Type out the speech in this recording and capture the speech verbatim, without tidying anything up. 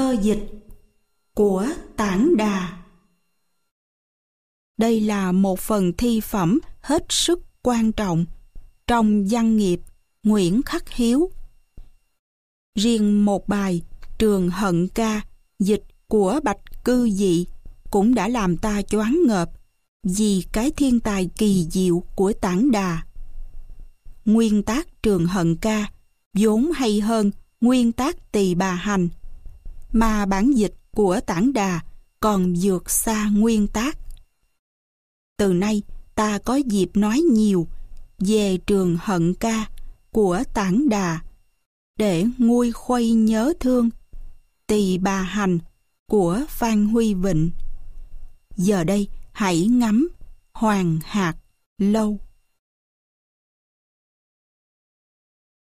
Sơ dịch của Tản Đà. Đây là một phần thi phẩm hết sức quan trọng trong văn nghiệp Nguyễn Khắc Hiếu. Riêng một bài Trường Hận Ca dịch của Bạch Cư Dị cũng đã làm ta choáng ngợp vì cái thiên tài kỳ diệu của Tản Đà. Nguyên tác Trường Hận Ca vốn hay hơn nguyên tác Tỳ Bà Hành, mà bản dịch của Tản Đà còn vượt xa nguyên tác. Từ nay ta có dịp nói nhiều về Trường Hận Ca của Tản Đà để nguôi khuây nhớ thương Tỳ Bà Hành của Phan Huy Vịnh. Giờ đây hãy ngắm Hoàng Hạt Lâu.